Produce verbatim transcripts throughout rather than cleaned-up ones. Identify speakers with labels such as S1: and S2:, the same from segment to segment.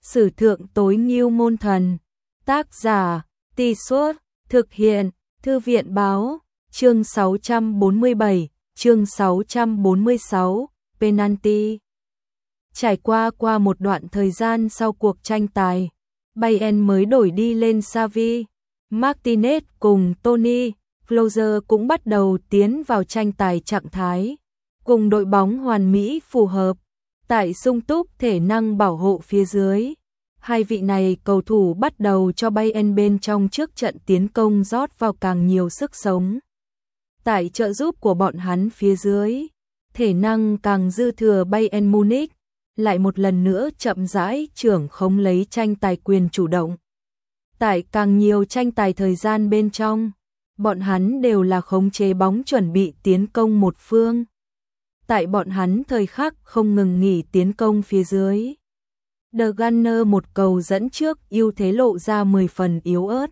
S1: Sử thượng tối ngưu môn thần. Tác giả, Tì Suốt, thực hiện, Thư viện báo, chương sáu trăm bốn mươi bảy, chương sáu trăm bốn mươi sáu, Penalty. Trải qua qua một đoạn thời gian sau cuộc tranh tài, Bayern mới đổi đi lên Xavi, Martinez cùng Toni Kroos cũng bắt đầu tiến vào tranh tài trạng thái, cùng đội bóng hoàn mỹ phù hợp, tại sung túc thể năng bảo hộ phía dưới. Hai vị này cầu thủ bắt đầu cho Bayern bên trong trước trận tiến công rót vào càng nhiều sức sống. Tại trợ giúp của bọn hắn phía dưới, thể năng càng dư thừa Bayern Munich, lại một lần nữa chậm rãi trưởng khống lấy tranh tài quyền chủ động. Tại càng nhiều tranh tài thời gian bên trong, bọn hắn đều là khống chế bóng chuẩn bị tiến công một phương. Tại bọn hắn thời khắc không ngừng nghỉ tiến công phía dưới, The Gunner một cầu dẫn trước ưu thế lộ ra mười phần yếu ớt.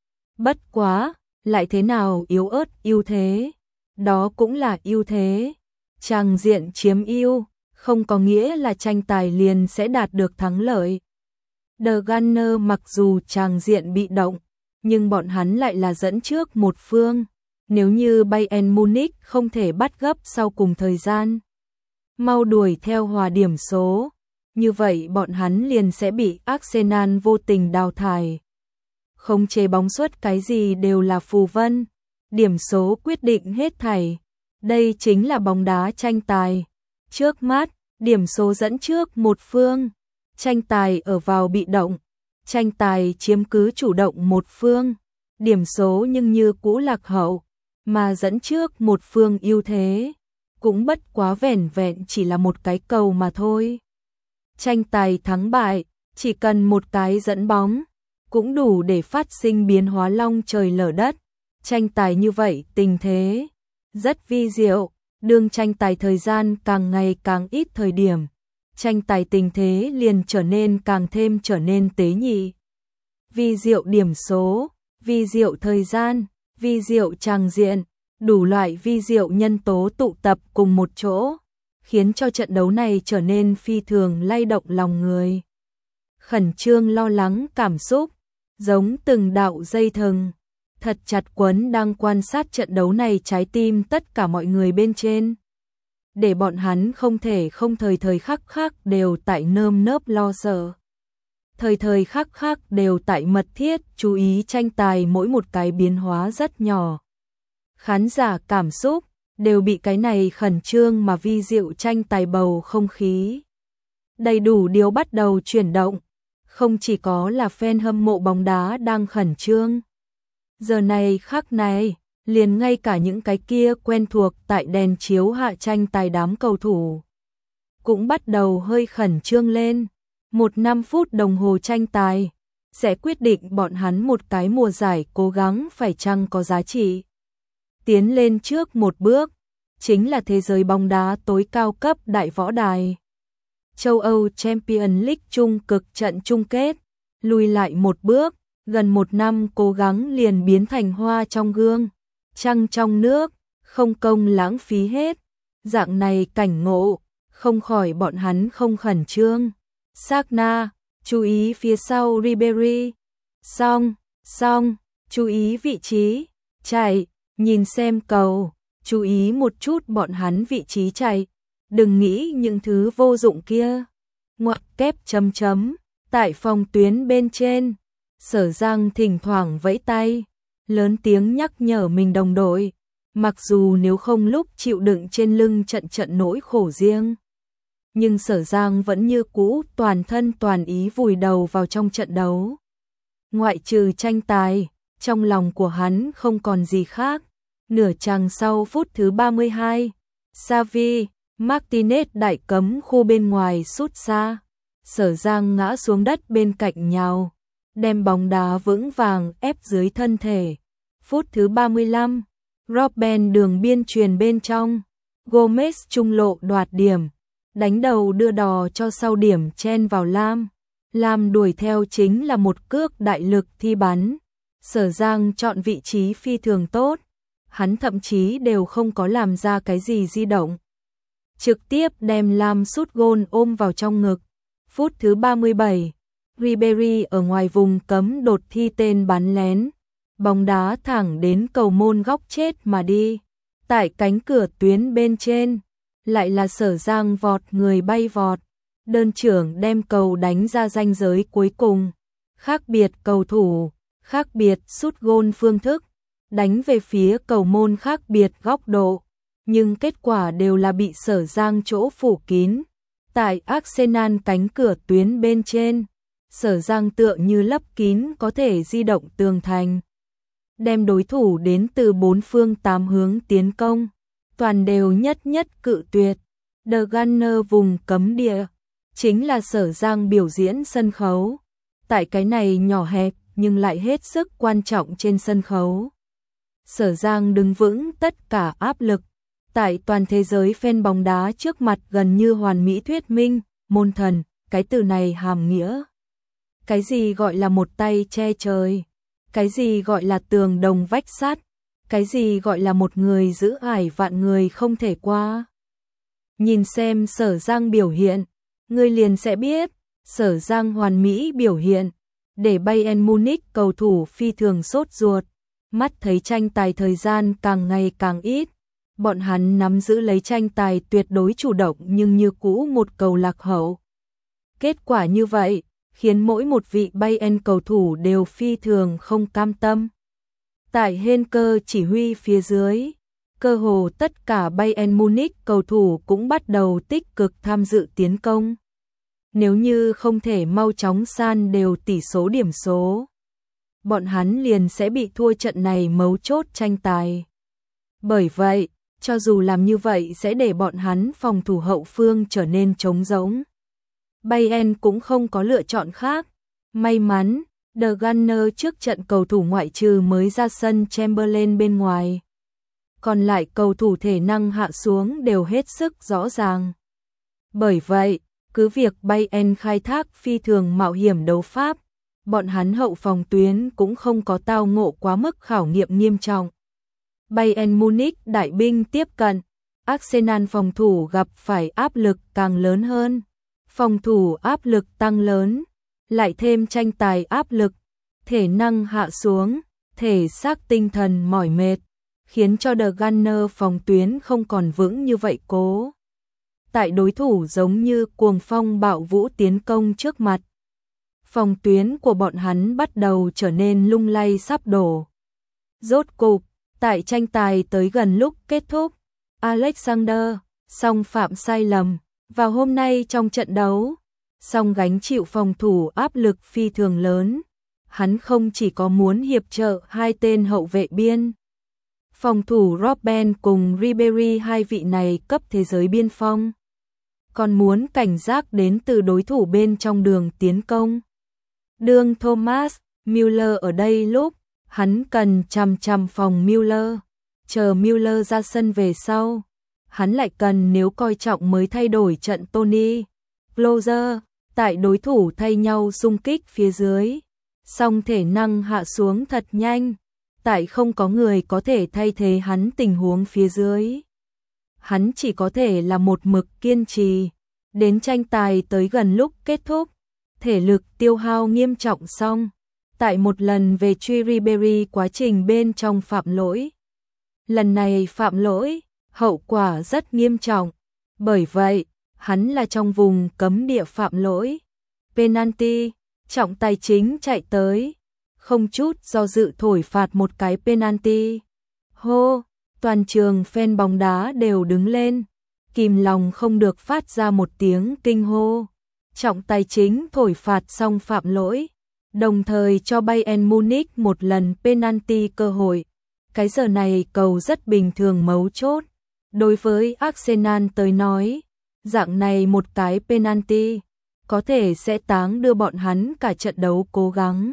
S1: Bất quá, lại thế nào yếu ớt ưu thế? Đó cũng là ưu thế. Tràng diện chiếm ưu, không có nghĩa là tranh tài liền sẽ đạt được thắng lợi. The Gunner mặc dù tràng diện bị động, nhưng bọn hắn lại là dẫn trước một phương. Nếu như Bayern Munich không thể bắt gấp sau cùng thời gian, mau đuổi theo hòa điểm số, như vậy bọn hắn liền sẽ bị Arsenal vô tình đào thải. Khống chế bóng suất cái gì đều là phù vân, điểm số quyết định hết thảy. Đây chính là bóng đá tranh tài. Trước mắt, điểm số dẫn trước một phương, tranh tài ở vào bị động, tranh tài chiếm cứ chủ động một phương, điểm số nhưng như cũ lạc hậu, mà dẫn trước một phương ưu thế, cũng bất quá vẻn vẹn chỉ là một cái cầu mà thôi. Tranh tài thắng bại, chỉ cần một cái dẫn bóng, cũng đủ để phát sinh biến hóa long trời lở đất. Tranh tài như vậy tình thế rất vi diệu, đương tranh tài thời gian càng ngày càng ít thời điểm, tranh tài tình thế liền trở nên càng thêm trở nên tế nhị. Vi diệu điểm số, vi diệu thời gian, vi diệu tràng diện, đủ loại vi diệu nhân tố tụ tập cùng một chỗ, khiến cho trận đấu này trở nên phi thường lay động lòng người. Khẩn trương lo lắng cảm xúc, giống từng đạo dây thừng, thật chặt quấn đang quan sát trận đấu này trái tim tất cả mọi người bên trên. Để bọn hắn không thể không thời thời khắc khắc đều tại nơm nớp lo sợ. Thời thời khắc khắc đều tại mật thiết chú ý tranh tài mỗi một cái biến hóa rất nhỏ. Khán giả cảm xúc đều bị cái này khẩn trương mà vi diệu tranh tài bầu không khí. Đầy đủ điều bắt đầu chuyển động, không chỉ có là fan hâm mộ bóng đá đang khẩn trương. Giờ này khắc này, liền ngay cả những cái kia quen thuộc tại đèn chiếu hạ tranh tài đám cầu thủ cũng bắt đầu hơi khẩn trương lên. Một năm phút đồng hồ tranh tài sẽ quyết định bọn hắn một cái mùa giải cố gắng phải chăng có giá trị. Tiến lên trước một bước, chính là thế giới bóng đá tối cao cấp đại võ đài. Châu Âu Champions League chung cực trận chung kết, lùi lại một bước, gần một năm cố gắng liền biến thành hoa trong gương, trăng trong nước, không công lãng phí hết. Dạng này cảnh ngộ, không khỏi bọn hắn không khẩn trương. Sagna, chú ý phía sau Ribery. Xong, xong, chú ý vị trí, chạy, nhìn xem cầu, chú ý một chút bọn hắn vị trí chạy, đừng nghĩ những thứ vô dụng kia. Ngoặc kép chấm chấm, tại phòng tuyến bên trên, Sở Giang thỉnh thoảng vẫy tay, lớn tiếng nhắc nhở mình đồng đội, mặc dù nếu không lúc chịu đựng trên lưng trận trận nỗi khổ riêng. Nhưng Sở Giang vẫn như cũ toàn thân toàn ý vùi đầu vào trong trận đấu. Ngoại trừ tranh tài, trong lòng của hắn không còn gì khác. Nửa chàng sau phút thứ ba mươi hai, Xavi, Martinez đại cấm khu bên ngoài sút xa. Sở Giang ngã xuống đất bên cạnh nhào, đem bóng đá vững vàng ép dưới thân thể. Phút thứ ba mươi lăm, Robben đường biên truyền bên trong, Gomez trung lộ đoạt điểm, đánh đầu đưa đò cho sau điểm chen vào Lam. Lam đuổi theo chính là một cước đại lực thi bắn. Sở Giang chọn vị trí phi thường tốt, hắn thậm chí đều không có làm ra cái gì di động, trực tiếp đem Lam sút gôn ôm vào trong ngực. Phút thứ ba mươi bảy, Ribery ở ngoài vùng cấm đột thi tên bắn lén, bóng đá thẳng đến cầu môn góc chết mà đi. Tại cánh cửa tuyến bên trên, lại là Sở Giang vọt người bay vọt, đơn trưởng đem cầu đánh ra ranh giới cuối cùng. Khác biệt cầu thủ, khác biệt sút gôn phương thức, đánh về phía cầu môn khác biệt góc độ, nhưng kết quả đều là bị Sở Giang chỗ phủ kín. Tại Arsenal cánh cửa tuyến bên trên, Sở Giang tựa như lấp kín có thể di động tường thành, đem đối thủ đến từ bốn phương tám hướng tiến công, toàn đều nhất nhất cự tuyệt. The Gunner vùng cấm địa, chính là Sở Giang biểu diễn sân khấu. Tại cái này nhỏ hẹp nhưng lại hết sức quan trọng trên sân khấu, Sở Giang đứng vững tất cả áp lực. Tại toàn thế giới fan bóng đá trước mặt gần như hoàn mỹ thuyết minh, môn thần, cái từ này hàm nghĩa. Cái gì gọi là một tay che trời? Cái gì gọi là tường đồng vách sắt? Cái gì gọi là một người giữ ải vạn người không thể qua? Nhìn xem Sở Giang biểu hiện, ngươi liền sẽ biết, Sở Giang hoàn mỹ biểu hiện, để Bayern Munich cầu thủ phi thường sốt ruột, mắt thấy tranh tài thời gian càng ngày càng ít. Bọn hắn nắm giữ lấy tranh tài tuyệt đối chủ động nhưng như cũ một cầu lạc hậu. Kết quả như vậy, khiến mỗi một vị Bayern cầu thủ đều phi thường không cam tâm. Tại Henker chỉ huy phía dưới, cơ hồ tất cả Bayern Munich cầu thủ cũng bắt đầu tích cực tham dự tiến công. Nếu như không thể mau chóng san đều tỷ số điểm số, bọn hắn liền sẽ bị thua trận này mấu chốt tranh tài. Bởi vậy, cho dù làm như vậy sẽ để bọn hắn phòng thủ hậu phương trở nên trống rỗng, Bayern cũng không có lựa chọn khác. May mắn, The Gunner trước trận cầu thủ ngoại trừ mới ra sân Chamberlain bên ngoài, còn lại cầu thủ thể năng hạ xuống đều hết sức rõ ràng. Bởi vậy, cứ việc Bayern khai thác phi thường mạo hiểm đấu pháp, bọn hắn hậu phòng tuyến cũng không có tao ngộ quá mức khảo nghiệm nghiêm trọng. Bayern Munich đại binh tiếp cận, Arsenal phòng thủ gặp phải áp lực càng lớn hơn. Phòng thủ áp lực tăng lớn, lại thêm tranh tài áp lực, thể năng hạ xuống, thể xác tinh thần mỏi mệt, khiến cho The Gunner phòng tuyến không còn vững như vậy cố. Tại đối thủ giống như cuồng phong bạo vũ tiến công trước mặt, phòng tuyến của bọn hắn bắt đầu trở nên lung lay sắp đổ. Rốt cục, tại tranh tài tới gần lúc kết thúc, Alexander song phạm sai lầm. Vào hôm nay trong trận đấu, song gánh chịu phòng thủ áp lực phi thường lớn, hắn không chỉ có muốn hiệp trợ hai tên hậu vệ biên. Phòng thủ Robben cùng Ribery hai vị này cấp thế giới biên phong, còn muốn cảnh giác đến từ đối thủ bên trong đường tiến công. Đương Thomas Müller ở đây lúc, hắn cần chằm chằm phòng Müller, chờ Müller ra sân về sau. Hắn lại cần nếu coi trọng mới thay đổi trận Tony Closer, tại đối thủ thay nhau xung kích phía dưới, song thể năng hạ xuống thật nhanh, tại không có người có thể thay thế hắn tình huống phía dưới. Hắn chỉ có thể là một mực kiên trì, đến tranh tài tới gần lúc kết thúc, thể lực tiêu hao nghiêm trọng xong, tại một lần về truy Ribery quá trình bên trong phạm lỗi. Lần này phạm lỗi, hậu quả rất nghiêm trọng, bởi vậy, hắn là trong vùng cấm địa phạm lỗi. Penalty, trọng tài chính chạy tới, không chút do dự thổi phạt một cái penalty. Hô, toàn trường fan bóng đá đều đứng lên, kìm lòng không được phát ra một tiếng kinh hô. Trọng tài chính thổi phạt xong phạm lỗi, đồng thời cho Bayern Munich một lần penalty cơ hội. Cái giờ này cầu rất bình thường mấu chốt. Đối với Arsenal tới nói, dạng này một cái penalty, có thể sẽ táng đưa bọn hắn cả trận đấu cố gắng.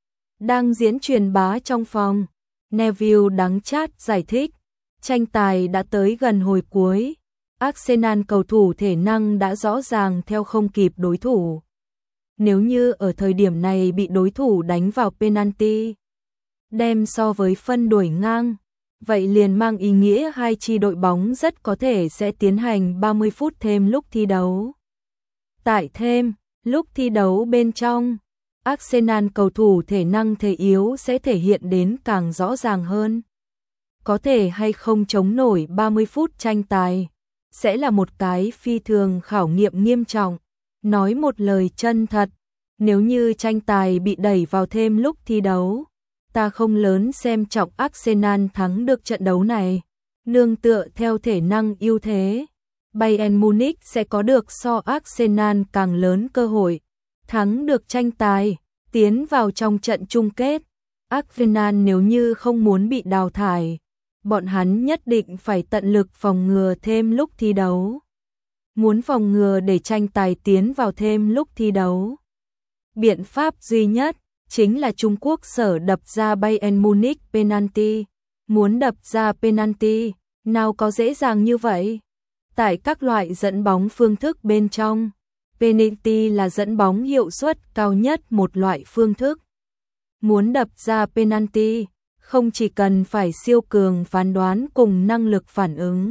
S1: Đang diễn truyền bá trong phòng, Neville đắng chát giải thích, tranh tài đã tới gần hồi cuối, Arsenal cầu thủ thể năng đã rõ ràng theo không kịp đối thủ. Nếu như ở thời điểm này bị đối thủ đánh vào penalty, đem so với phân đuổi ngang, vậy liền mang ý nghĩa hai chi đội bóng rất có thể sẽ tiến hành ba mươi phút thêm lúc thi đấu. Tại thêm, lúc thi đấu bên trong, Arsenal cầu thủ thể năng thể yếu sẽ thể hiện đến càng rõ ràng hơn. Có thể hay không chống nổi ba mươi phút tranh tài, sẽ là một cái phi thường khảo nghiệm nghiêm trọng. Nói một lời chân thật, nếu như tranh tài bị đẩy vào thêm lúc thi đấu, ta không lớn xem trọng Arsenal thắng được trận đấu này. Nương tựa theo thể năng ưu thế, Bayern Munich sẽ có được so Arsenal càng lớn cơ hội thắng được tranh tài, tiến vào trong trận chung kết. Arsenal nếu như không muốn bị đào thải, bọn hắn nhất định phải tận lực phòng ngừa thêm lúc thi đấu. Muốn phòng ngừa để tranh tài tiến vào thêm lúc thi đấu, biện pháp duy nhất chính là Trung Quốc sở đập ra Bayern Munich penalty. Muốn đập ra penalty, nào có dễ dàng như vậy. Tại các loại dẫn bóng phương thức bên trong, penalty là dẫn bóng hiệu suất cao nhất một loại phương thức. Muốn đập ra penalty, không chỉ cần phải siêu cường phán đoán cùng năng lực phản ứng,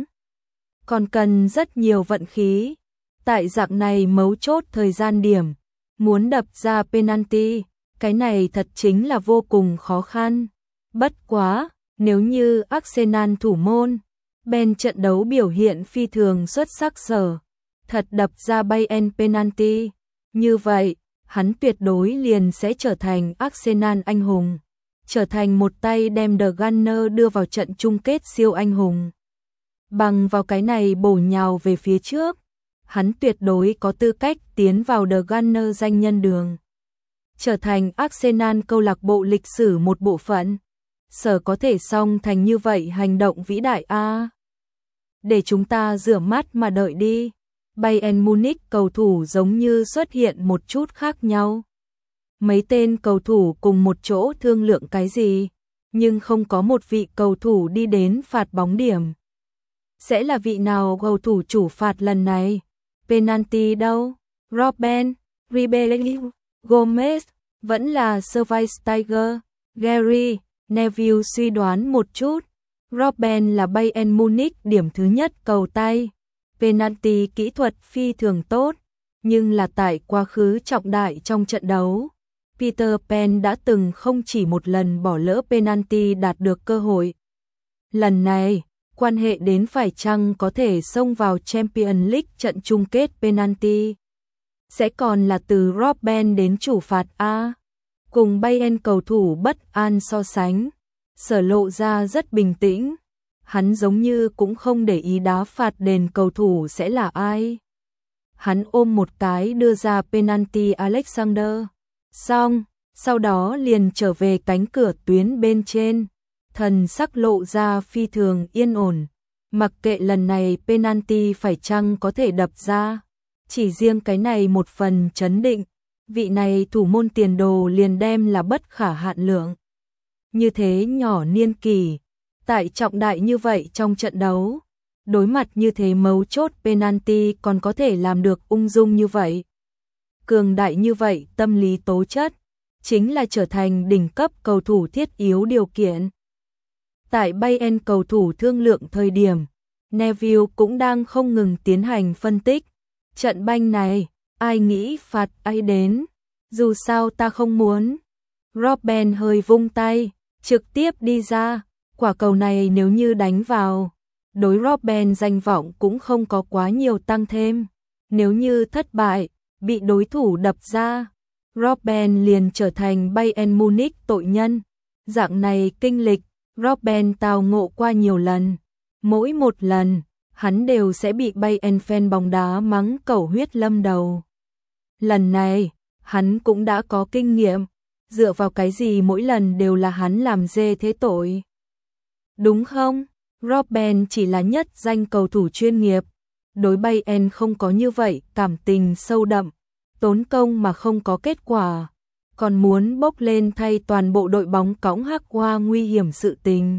S1: còn cần rất nhiều vận khí. Tại dạng này mấu chốt thời gian điểm, muốn đập ra penalty, cái này thật chính là vô cùng khó khăn. Bất quá, nếu như Arsenal thủ môn bên trận đấu biểu hiện phi thường xuất sắc sở, thật đập ra Bayern penalty, như vậy, hắn tuyệt đối liền sẽ trở thành Arsenal anh hùng, trở thành một tay đem The Gunner đưa vào trận chung kết siêu anh hùng. Bằng vào cái này bổ nhào về phía trước, hắn tuyệt đối có tư cách tiến vào The Gunner danh nhân đường, trở thành Arsenal câu lạc bộ lịch sử một bộ phận. Sở có thể song thành như vậy hành động vĩ đại a. Để chúng ta rửa mắt mà đợi đi. Bayern Munich cầu thủ giống như xuất hiện một chút khác nhau. Mấy tên cầu thủ cùng một chỗ thương lượng cái gì, nhưng không có một vị cầu thủ đi đến phạt bóng điểm. Sẽ là vị nào cầu thủ chủ phạt lần này? Penalty đâu? Robben, Ribery, Gomez, vẫn là Schweinsteiger, Gary, Neville suy đoán một chút. Robben là Bayern Munich điểm thứ nhất cầu tay. Penalty kỹ thuật phi thường tốt, nhưng là tại quá khứ trọng đại trong trận đấu, Peter Pan đã từng không chỉ một lần bỏ lỡ penalty đạt được cơ hội. Lần này, quan hệ đến phải chăng có thể xông vào Champions League trận chung kết penalty, sẽ còn là từ Robben đến chủ phạt A. Cùng Bayern cầu thủ bất an so sánh, Sở lộ ra rất bình tĩnh. Hắn giống như cũng không để ý đá phạt đền cầu thủ sẽ là ai. Hắn ôm một cái đưa ra penalty Alexander. Xong, sau đó liền trở về cánh cửa tuyến bên trên. Thần sắc lộ ra phi thường yên ổn. Mặc kệ lần này penalty phải chăng có thể đập ra. Chỉ riêng cái này một phần chấn định. Vị này thủ môn tiền đồ liền đem là bất khả hạn lượng. Như thế nhỏ niên kỳ, tại trọng đại như vậy trong trận đấu, đối mặt như thế mấu chốt penalty còn có thể làm được ung dung như vậy. Cường đại như vậy tâm lý tố chất, chính là trở thành đỉnh cấp cầu thủ thiết yếu điều kiện. Tại Bayern cầu thủ thương lượng thời điểm, Neville cũng đang không ngừng tiến hành phân tích. Trận banh này, ai nghĩ phạt ai đến, dù sao ta không muốn. Robben hơi vung tay, trực tiếp đi ra, quả cầu này nếu như đánh vào, đối Robben danh vọng cũng không có quá nhiều tăng thêm. Nếu như thất bại, bị đối thủ đập ra, Robben liền trở thành Bayern Munich tội nhân. Dạng này kinh lịch, Robben tao ngộ qua nhiều lần. Mỗi một lần, hắn đều sẽ bị Bayern fan bóng đá mắng cẩu huyết lâm đầu. Lần này, hắn cũng đã có kinh nghiệm. Dựa vào cái gì mỗi lần đều là hắn làm dê thế tội? Đúng không? Robben chỉ là nhất danh cầu thủ chuyên nghiệp. Đối Bayern không có như vậy cảm tình sâu đậm. Tốn công mà không có kết quả. Còn muốn bốc lên thay toàn bộ đội bóng cõng hắc hoa nguy hiểm sự tình.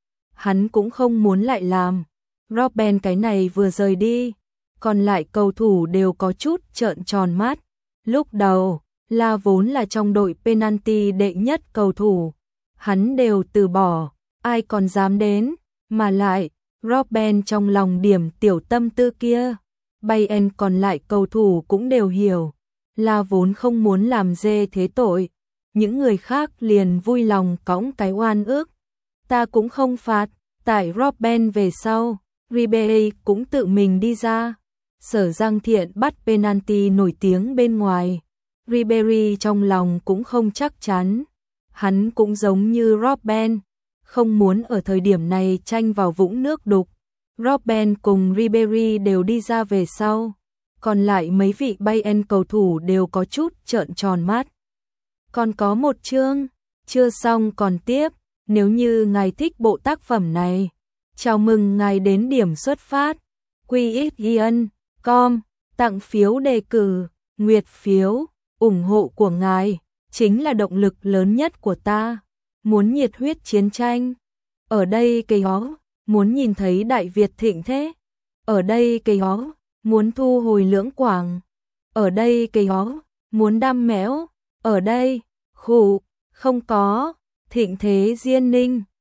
S1: Hắn cũng không muốn lại làm. Robben cái này vừa rời đi. Còn lại cầu thủ đều có chút trợn tròn mắt. Lúc đầu, là vốn là trong đội penalty đệ nhất cầu thủ. Hắn đều từ bỏ, ai còn dám đến, mà lại, Robben trong lòng điểm tiểu tâm tư kia. Bayern còn lại cầu thủ cũng đều hiểu, là vốn không muốn làm dê thế tội, những người khác liền vui lòng cõng cái oan ức. Ta cũng không phạt, tại Robben về sau, Ribery cũng tự mình đi ra. Sở Giang Thiện bắt penalty nổi tiếng bên ngoài. Ribery trong lòng cũng không chắc chắn. Hắn cũng giống như Robben, không muốn ở thời điểm này tranh vào vũng nước đục. Robben cùng Ribery đều đi ra về sau. Còn lại mấy vị Bayern cầu thủ đều có chút trợn tròn mắt. Còn có một chương, chưa xong còn tiếp. Nếu như ngài thích bộ tác phẩm này, chào mừng ngài đến điểm xuất phát. quy ích yên chấm com, tặng phiếu đề cử, nguyệt phiếu, ủng hộ của ngài chính là động lực lớn nhất của ta. Muốn nhiệt huyết chiến tranh, ở đây cây ó, muốn nhìn thấy Đại Việt thịnh thế, ở đây cây ó, muốn thu hồi Lưỡng Quảng, ở đây cây ó, muốn đam mẽo, ở đây, khủ, không có, thịnh thế Diên Ninh.